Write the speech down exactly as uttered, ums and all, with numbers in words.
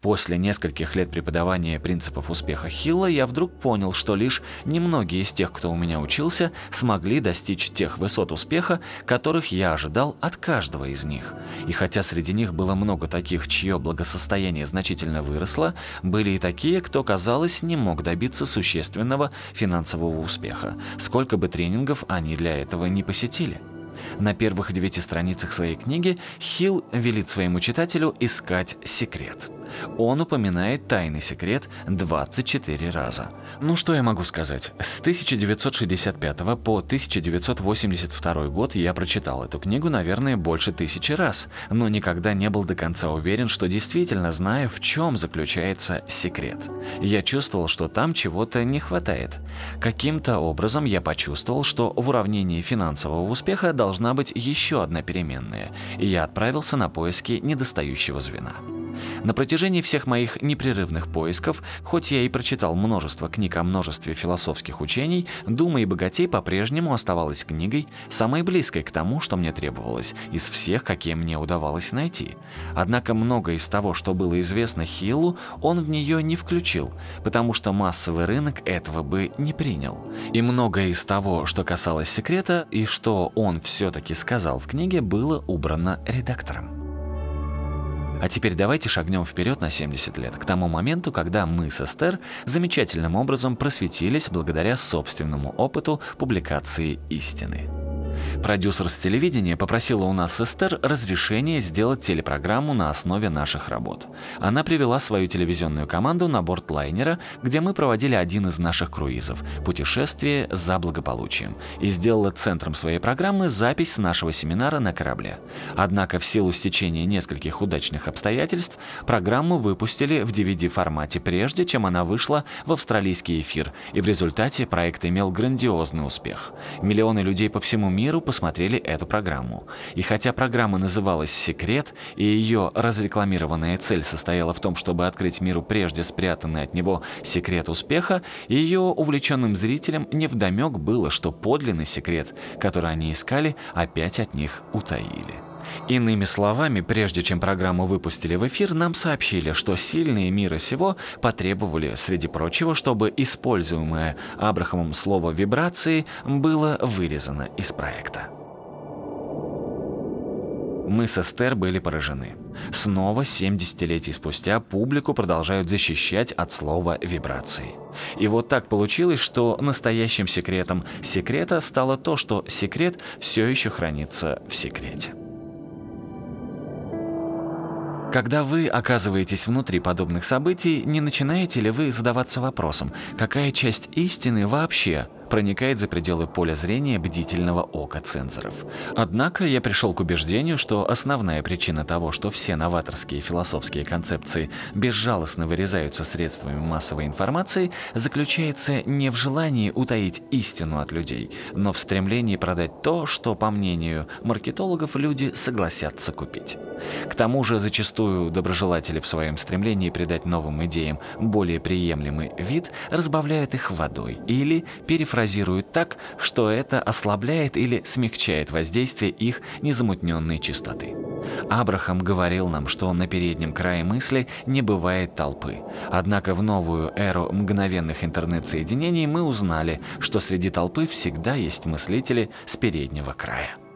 После нескольких лет преподавания принципов успеха Хилла я вдруг понял, что лишь немногие из тех, кто у меня учился, смогли достичь тех высот успеха, которых я ожидал от каждого из них. И хотя среди них было много таких, чье благосостояние значительно выросло, были и такие, кто, казалось, не мог добиться существенного финансового успеха, сколько бы тренингов они для этого не посетили. На первых девяти страницах своей книги Хилл велит своему читателю искать секрет. Он упоминает тайный секрет двадцать четыре раза. Ну что я могу сказать? С тысяча девятьсот шестьдесят пятого по тысяча девятьсот восемьдесят второй год я прочитал эту книгу, наверное, больше тысячи раз, но никогда не был до конца уверен, что действительно знаю, в чем заключается секрет. Я чувствовал, что там чего-то не хватает. Каким-то образом я почувствовал, что в уравнении финансового успеха должна быть еще одна переменная, и я отправился на поиски недостающего звена. На протяжении всех моих непрерывных поисков, хоть я и прочитал множество книг о множестве философских учений, «Дума и богатей» по-прежнему оставалась книгой, самой близкой к тому, что мне требовалось, из всех, какие мне удавалось найти. Однако многое из того, что было известно Хиллу, он в нее не включил, потому что массовый рынок этого бы не принял. И многое из того, что касалось секрета, и что он все-таки сказал в книге, было убрано редактором. А теперь давайте шагнем вперед на семьдесят лет, к тому моменту, когда мы с Эстер замечательным образом просветились благодаря собственному опыту публикации истины. Продюсер с телевидения попросила у нас с Эстер разрешения сделать телепрограмму на основе наших работ. Она привела свою телевизионную команду на борт лайнера, где мы проводили один из наших круизов – «Путешествие за благополучием», и сделала центром своей программы запись нашего семинара на корабле. Однако в силу стечения нескольких удачных обстоятельств программу выпустили в ди ви ди-формате прежде, чем она вышла в австралийский эфир, и в результате проект имел грандиозный успех. Миллионы людей по всему миру посмотрели эту программу. И хотя программа называлась «Секрет», и ее разрекламированная цель состояла в том, чтобы открыть миру прежде спрятанный от него секрет успеха, ее увлеченным зрителям невдомек было, что подлинный секрет, который они искали, опять от них утаили. Иными словами, прежде чем программу выпустили в эфир, нам сообщили, что сильные мира сего потребовали, среди прочего, чтобы используемое Абрахамом слово «вибрации» было вырезано из проекта. Мы с Эстер были поражены. Снова, семь десятилетий спустя, публику продолжают защищать от слова «вибрации». И вот так получилось, что настоящим секретом секрета стало то, что секрет все еще хранится в секрете. Когда вы оказываетесь внутри подобных событий, не начинаете ли вы задаваться вопросом, какая часть истины вообще проникает за пределы поля зрения бдительного ока цензоров? Однако я пришел к убеждению, что основная причина того, что все новаторские философские концепции безжалостно вырезаются средствами массовой информации, заключается не в желании утаить истину от людей, но в стремлении продать то, что, по мнению маркетологов, люди согласятся купить. К тому же зачастую доброжелатели в своем стремлении придать новым идеям более приемлемый вид разбавляют их водой или перефразируют так, что это ослабляет или смягчает воздействие их незамутненной чистоты. Абрахам говорил нам, что на переднем крае мысли не бывает толпы. Однако в новую эру мгновенных интернет-соединений мы узнали, что среди толпы всегда есть мыслители с переднего края.